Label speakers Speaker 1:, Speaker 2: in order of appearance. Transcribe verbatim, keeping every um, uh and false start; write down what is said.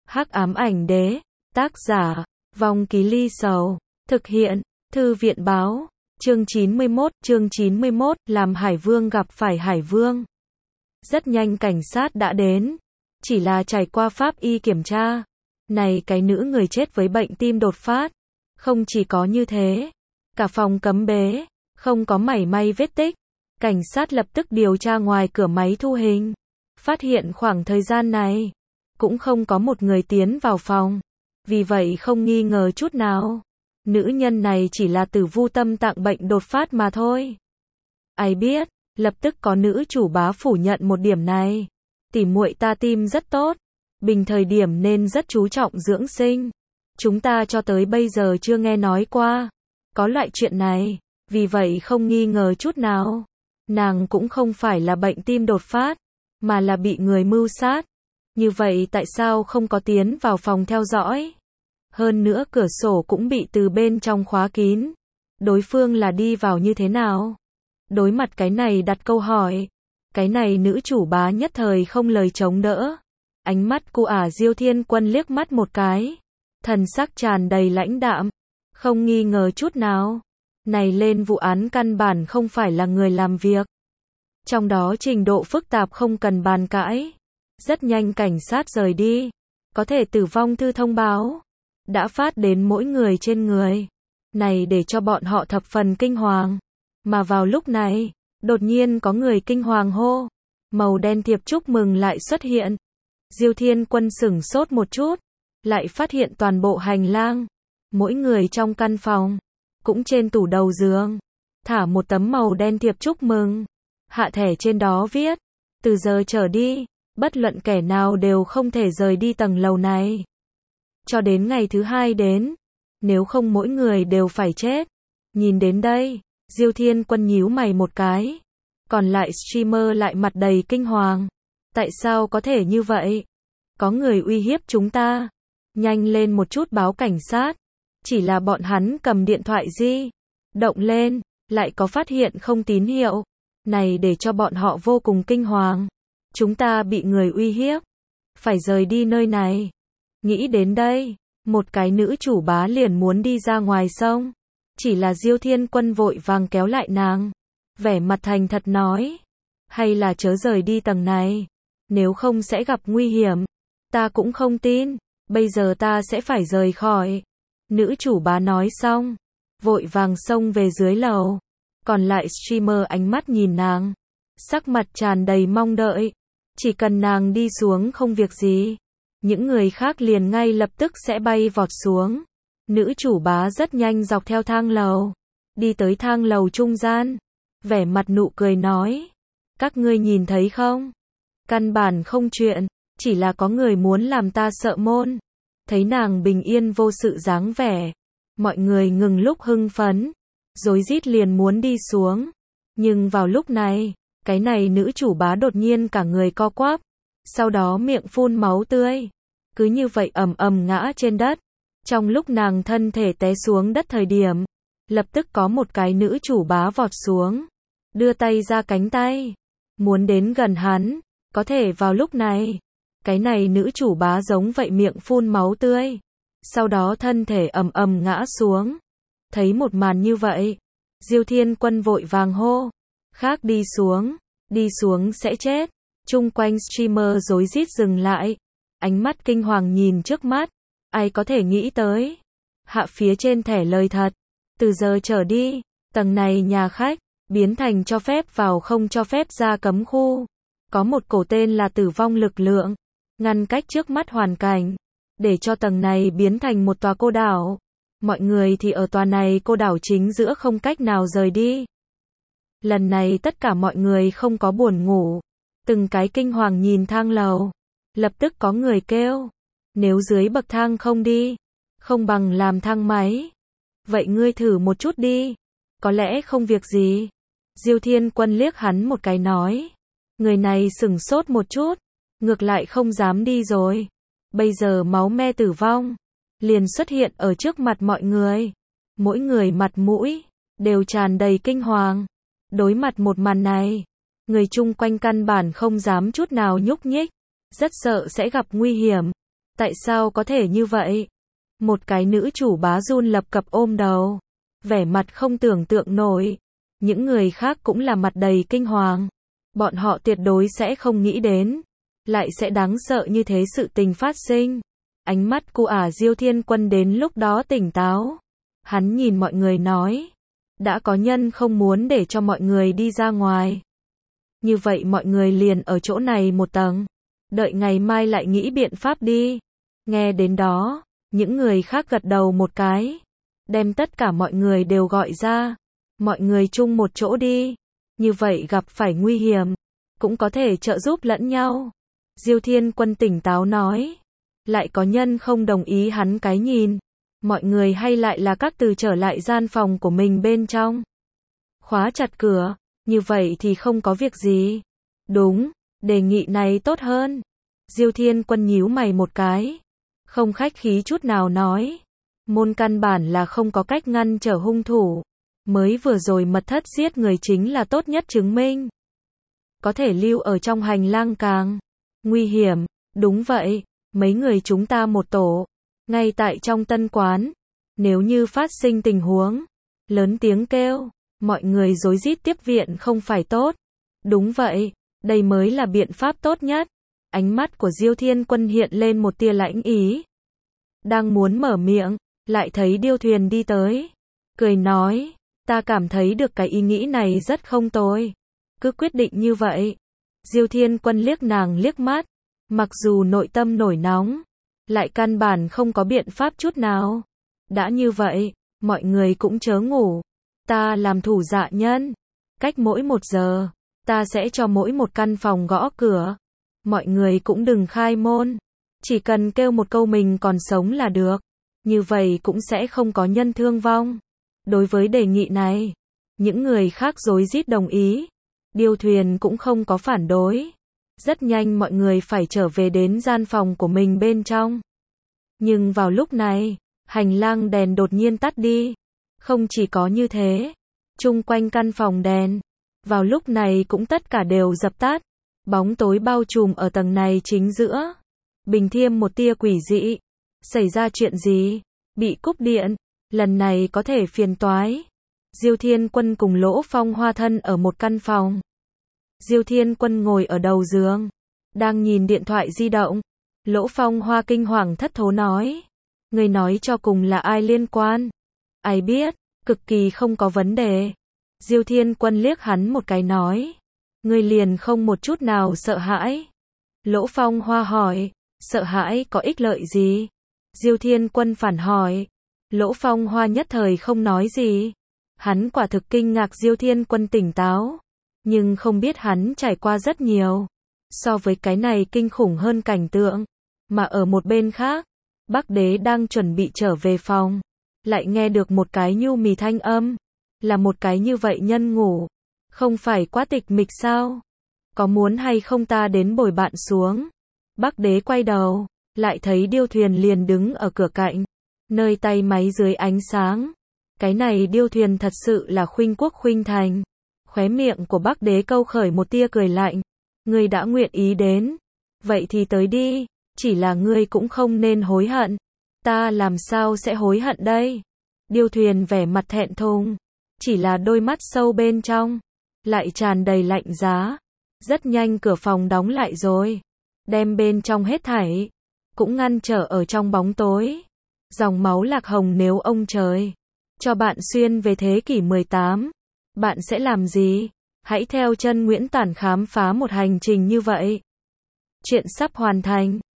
Speaker 1: Hắc ám ảnh đế, tác giả, Vong Ký Ly Sầu, thực hiện, Thư viện báo, chương chín mươi mốt, chương chín mươi mốt, làm Hải Vương gặp phải Hải Vương. Rất nhanh cảnh sát đã đến, chỉ là trải qua pháp y kiểm tra. Này cái nữ người chết với bệnh tim đột phát, không chỉ có như thế, cả phòng cấm bế, không có mảy may vết tích. Cảnh sát lập tức điều tra ngoài cửa máy thu hình, phát hiện khoảng thời gian này, cũng không có một người tiến vào phòng, vì vậy không nghi ngờ chút nào. Nữ nhân này chỉ là tử vu tâm tạng bệnh đột phát mà thôi. Ai biết, lập tức có nữ chủ bá phủ nhận một điểm này. Tỉ muội ta tim rất tốt, bình thời điểm nên rất chú trọng dưỡng sinh. Chúng ta cho tới bây giờ chưa nghe nói qua có loại chuyện này, vì vậy không nghi ngờ chút nào. Nàng cũng không phải là bệnh tim đột phát, mà là bị người mưu sát. Như vậy tại sao không có tiến vào phòng theo dõi? Hơn nữa cửa sổ cũng bị từ bên trong khóa kín. Đối phương là đi vào như thế nào? Đối mặt cái này đặt câu hỏi, cái này nữ chủ bá nhất thời không lời chống đỡ. Ánh mắt cô ả Diêu Thiên Quân liếc mắt một cái, thần sắc tràn đầy lãnh đạm, không nghi ngờ chút nào. Này lên vụ án căn bản không phải là người làm việc. Trong đó trình độ phức tạp không cần bàn cãi. Rất nhanh cảnh sát rời đi. Có thể tử vong thư thông báo đã phát đến mỗi người trên người. Này để cho bọn họ thập phần kinh hoàng. Mà vào lúc này, đột nhiên có người kinh hoàng hô. Màu đen thiệp chúc mừng lại xuất hiện. Diêu Thiên Quân sửng sốt một chút, lại phát hiện toàn bộ hành lang, mỗi người trong căn phòng, cũng trên tủ đầu giường, thả một tấm màu đen thiệp chúc mừng. Hạ thẻ trên đó viết, từ giờ trở đi, bất luận kẻ nào đều không thể rời đi tầng lầu này. Cho đến ngày thứ hai đến, nếu không mỗi người đều phải chết. Nhìn đến đây, Diêu Thiên Quân nhíu mày một cái. Còn lại streamer lại mặt đầy kinh hoàng. Tại sao có thể như vậy? Có người uy hiếp chúng ta. Nhanh lên một chút báo cảnh sát. Chỉ là bọn hắn cầm điện thoại di động lên, lại có phát hiện không tín hiệu. Này để cho bọn họ vô cùng kinh hoàng. Chúng ta bị người uy hiếp, phải rời đi nơi này. Nghĩ đến đây, một cái nữ chủ bá liền muốn đi ra ngoài sông. Chỉ là Diêu Thiên Quân vội vàng kéo lại nàng, vẻ mặt thành thật nói, hay là chớ rời đi tầng này, nếu không sẽ gặp nguy hiểm. Ta cũng không tin, bây giờ ta sẽ phải rời khỏi. Nữ chủ bá nói xong, vội vàng xông về dưới lầu. Còn lại streamer ánh mắt nhìn nàng, sắc mặt tràn đầy mong đợi. Chỉ cần nàng đi xuống không việc gì, những người khác liền ngay lập tức sẽ bay vọt xuống. Nữ chủ bá rất nhanh dọc theo thang lầu, đi tới thang lầu trung gian, vẻ mặt nụ cười nói, các ngươi nhìn thấy không? Căn bản không chuyện, chỉ là có người muốn làm ta sợ môn. Thấy nàng bình yên vô sự dáng vẻ, mọi người ngừng lúc hưng phấn, rối rít liền muốn đi xuống. Nhưng vào lúc này, cái này nữ chủ bá đột nhiên cả người co quắp, sau đó miệng phun máu tươi, cứ như vậy ầm ầm ngã trên đất. Trong lúc nàng thân thể té xuống đất thời điểm, lập tức có một cái nữ chủ bá vọt xuống, đưa tay ra cánh tay, muốn đến gần hắn. Có thể vào lúc này, cái này nữ chủ bá giống vậy miệng phun máu tươi, sau đó thân thể ầm ầm ngã xuống. Thấy một màn như vậy, Diêu Thiên Quân vội vàng hô, khác đi xuống, đi xuống sẽ chết. Chung quanh streamer rối rít dừng lại, ánh mắt kinh hoàng nhìn trước mắt. Ai có thể nghĩ tới, hạ phía trên thẻ lời thật, từ giờ trở đi, tầng này nhà khách, biến thành cho phép vào không cho phép ra cấm khu. Có một cổ tên là tử vong lực lượng, ngăn cách trước mắt hoàn cảnh, để cho tầng này biến thành một tòa cô đảo. Mọi người thì ở tòa này cô đảo chính giữa không cách nào rời đi. Lần này tất cả mọi người không có buồn ngủ, từng cái kinh hoàng nhìn thang lầu. Lập tức có người kêu, nếu dưới bậc thang không đi, không bằng làm thang máy. Vậy ngươi thử một chút đi, có lẽ không việc gì. Diêu Thiên Quân liếc hắn một cái nói. Người này sửng sốt một chút, ngược lại không dám đi rồi. Bây giờ máu me tử vong liền xuất hiện ở trước mặt mọi người. Mỗi người mặt mũi đều tràn đầy kinh hoàng. Đối mặt một màn này, người chung quanh căn bản không dám chút nào nhúc nhích, rất sợ sẽ gặp nguy hiểm. Tại sao có thể như vậy? Một cái nữ chủ bá run lập cập ôm đầu, vẻ mặt không tưởng tượng nổi. Những người khác cũng là mặt đầy kinh hoàng. Bọn họ tuyệt đối sẽ không nghĩ đến, lại sẽ đáng sợ như thế sự tình phát sinh. Ánh mắt của ả Diêu Thiên Quân đến lúc đó tỉnh táo. Hắn nhìn mọi người nói, đã có nhân không muốn để cho mọi người đi ra ngoài. Như vậy mọi người liền ở chỗ này một tầng, đợi ngày mai lại nghĩ biện pháp đi. Nghe đến đó, những người khác gật đầu một cái, đem tất cả mọi người đều gọi ra. Mọi người chung một chỗ đi, như vậy gặp phải nguy hiểm, cũng có thể trợ giúp lẫn nhau. Diêu Thiên Quân tỉnh táo nói, lại có nhân không đồng ý hắn cái nhìn. Mọi người hay lại là các từ trở lại gian phòng của mình bên trong. Khóa chặt cửa, như vậy thì không có việc gì. Đúng, đề nghị này tốt hơn. Diêu Thiên Quân nhíu mày một cái, không khách khí chút nào nói, môn căn bản là không có cách ngăn trở hung thủ. Mới vừa rồi mật thất giết người chính là tốt nhất chứng minh. Có thể lưu ở trong hành lang càng nguy hiểm. Đúng vậy, mấy người chúng ta một tổ, ngay tại trong tân quán. Nếu như phát sinh tình huống, lớn tiếng kêu, mọi người rối rít tiếp viện không phải tốt. Đúng vậy, đây mới là biện pháp tốt nhất. Ánh mắt của Diêu Thiên Quân hiện lên một tia lãnh ý. Đang muốn mở miệng, lại thấy Điêu Thuyền đi tới, cười nói, ta cảm thấy được cái ý nghĩ này rất không tồi. Cứ quyết định như vậy. Diêu Thiên Quân liếc nàng liếc mắt, mặc dù nội tâm nổi nóng, lại căn bản không có biện pháp chút nào. Đã như vậy, mọi người cũng chớ ngủ. Ta làm thủ dạ nhân, cách mỗi một giờ, ta sẽ cho mỗi một căn phòng gõ cửa. Mọi người cũng đừng khai môn, chỉ cần kêu một câu mình còn sống là được. Như vậy cũng sẽ không có nhân thương vong. Đối với đề nghị này, những người khác rối rít đồng ý. Điêu Thuyền cũng không có phản đối. Rất nhanh mọi người phải trở về đến gian phòng của mình bên trong. Nhưng vào lúc này, hành lang đèn đột nhiên tắt đi. Không chỉ có như thế, chung quanh căn phòng đèn, vào lúc này cũng tất cả đều dập tắt. Bóng tối bao trùm ở tầng này chính giữa. Bình thêm một tia quỷ dị. Xảy ra chuyện gì? Bị cúp điện. Lần này có thể phiền toái. Diêu Thiên Quân cùng Lỗ Phong Hoa thân ở một căn phòng. Diêu Thiên Quân ngồi ở đầu giường, đang nhìn điện thoại di động. Lỗ Phong Hoa kinh hoàng thất thố nói, người nói cho cùng là ai liên quan? Ai biết, cực kỳ không có vấn đề. Diêu Thiên Quân liếc hắn một cái nói, người liền không một chút nào sợ hãi. Lỗ Phong Hoa hỏi, sợ hãi có ích lợi gì? Diêu Thiên Quân phản hỏi. Lỗ Phong Hoa nhất thời không nói gì. Hắn quả thực kinh ngạc Diêu Thiên Quân tỉnh táo, nhưng không biết hắn trải qua rất nhiều. So với cái này kinh khủng hơn cảnh tượng. Mà ở một bên khác, Bắc Đế đang chuẩn bị trở về phòng, lại nghe được một cái nhu mì thanh âm. Là một cái như vậy nhân ngủ, không phải quá tịch mịch sao? Có muốn hay không ta đến bồi bạn xuống? Bắc Đế quay đầu, lại thấy Điêu Thuyền liền đứng ở cửa cạnh, nơi tay máy dưới ánh sáng. Cái này Điêu Thuyền thật sự là khuynh quốc khuynh thành. Khóe miệng của Bắc Đế câu khởi một tia cười lạnh. Ngươi đã nguyện ý đến, vậy thì tới đi, chỉ là ngươi cũng không nên hối hận. Ta làm sao sẽ hối hận đây? Điêu Thuyền vẻ mặt thẹn thùng, chỉ là đôi mắt sâu bên trong lại tràn đầy lạnh giá. Rất nhanh cửa phòng đóng lại rồi, đem bên trong hết thảy cũng ngăn trở ở trong bóng tối. Dòng máu lạc hồng, nếu ông trời cho bạn xuyên về thế kỷ mười tám, bạn sẽ làm gì? Hãy theo chân Nguyễn Tản khám phá một hành trình như vậy. Chuyện sắp hoàn thành.